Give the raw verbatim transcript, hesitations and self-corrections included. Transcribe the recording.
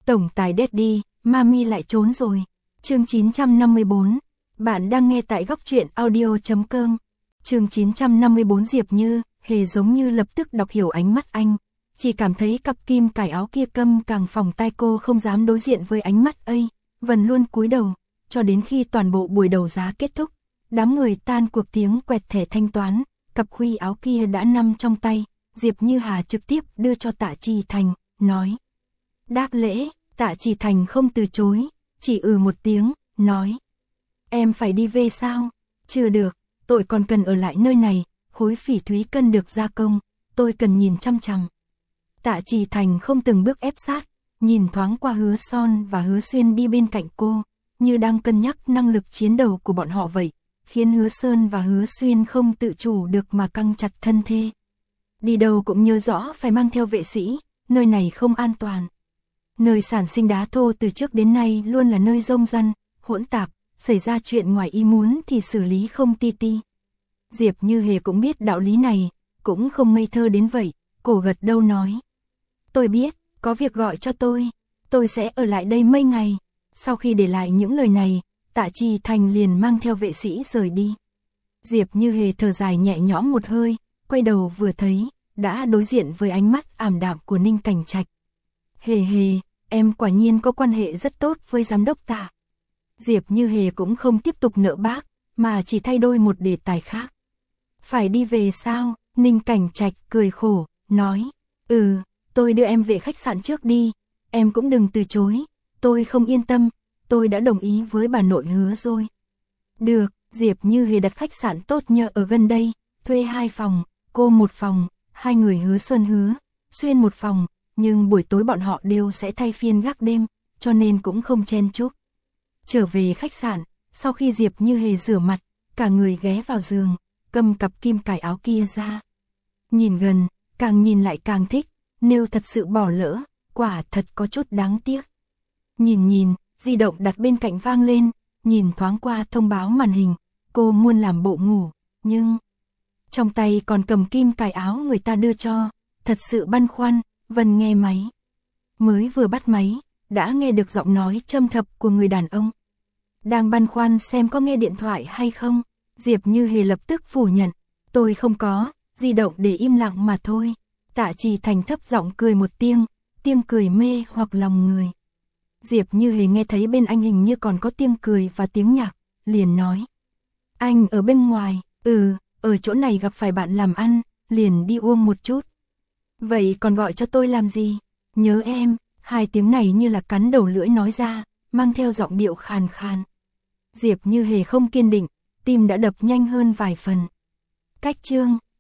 Tổng tài Daddy, Mami lại trốn rồi. Chương chín trăm năm mươi bốn. Bạn đang nghe tại góc truyện audio chấm com. Chương chín trăm năm mươi bốn. Diệp Như Hề giống như lập tức đọc hiểu ánh mắt anh, chỉ cảm thấy cặp kim cài áo kia câm càng phòng tai, cô không dám đối diện với ánh mắt ấy, vẫn luôn cúi đầu, cho đến khi toàn bộ buổi đấu giá kết thúc, đám người tan cuộc, tiếng quẹt thẻ thanh toán, cặp khuy áo kia đã nằm trong tay, Diệp Như Hà trực tiếp đưa cho Tạ Trì Thành, nói. Đáp lễ, Tạ Trì Thành không từ chối, chỉ ừ một tiếng, nói. Em phải đi về sao? Chưa được, tôi còn cần ở lại nơi này, khối phỉ thúy cần được gia công, tôi cần nhìn chăm chăm. Tạ Trì Thành không từng bước ép sát, nhìn thoáng qua Hứa Son và Hứa Xuyên đi bên cạnh cô, như đang cân nhắc năng lực chiến đấu của bọn họ vậy, khiến Hứa Sơn và Hứa Xuyên không tự chủ được mà căng chặt thân thê. Đi đâu cũng nhớ rõ phải mang theo vệ sĩ, nơi này không an toàn. Nơi sản sinh đá thô từ trước đến nay luôn là nơi rông rắn, hỗn tạp, xảy ra chuyện ngoài ý muốn thì xử lý không ti ti. Diệp Như Hề cũng biết đạo lý này, cũng không ngây thơ đến vậy, cô gật đầu nói. Tôi biết, có việc gọi cho tôi, tôi sẽ ở lại đây mấy ngày. Sau khi để lại những lời này, Tạ Trì Thành liền mang theo vệ sĩ rời đi. Diệp Như Hề thở dài nhẹ nhõm một hơi, quay đầu vừa thấy, đã đối diện với ánh mắt ảm đạm của Ninh Cảnh Trạch. Hề hề, em quả nhiên có quan hệ rất tốt với giám đốc Tạ. Diệp Như Hề cũng không tiếp tục nợ bác, mà chỉ thay đổi một đề tài khác. Phải đi về sao? Ninh Cảnh Trạch cười khổ, nói. Ừ, tôi đưa em về khách sạn trước đi, em cũng đừng từ chối, tôi không yên tâm, tôi đã đồng ý với bà nội Hứa rồi. Được, Diệp Như Hề đặt khách sạn tốt nhờ ở gần đây, thuê hai phòng, cô một phòng, hai người Hứa Sơn Hứa Xuyên một phòng, nhưng buổi tối bọn họ đều sẽ thay phiên gác đêm, cho nên cũng không chen chúc. Trở về khách sạn, sau khi Diệp Như Hề rửa mặt, cả người ghé vào giường, cầm cặp kim cài áo kia ra. Nhìn gần, càng nhìn lại càng thích, nếu thật sự bỏ lỡ, quả thật có chút đáng tiếc. Nhìn nhìn, di động đặt bên cạnh vang lên, nhìn thoáng qua thông báo màn hình, cô muốn làm bộ ngủ, nhưng trong tay còn cầm kim cài áo người ta đưa cho, thật sự băn khoăn, Vân nghe máy. Mới vừa bắt máy, đã nghe được giọng nói châm thập của người đàn ông. Đang băn khoăn xem có nghe điện thoại hay không, Diệp Như Hề lập tức phủ nhận, tôi không có, di động để im lặng mà thôi. Tạ Trì Thành thấp giọng cười một tiếng, tiếng cười mê hoặc lòng người. Diệp Như Hề nghe thấy bên anh hình như còn có tiếng cười và tiếng nhạc, liền nói. Anh ở bên ngoài, ừ, ở chỗ này gặp phải bạn làm ăn, liền đi uống một chút. Vậy còn gọi cho tôi làm gì? Nhớ em, hai tiếng này như là cắn đầu lưỡi nói ra, mang theo giọng điệu khàn khàn. Diệp Như Hề không kiên định, tim đã đập nhanh hơn vài phần. Cách chương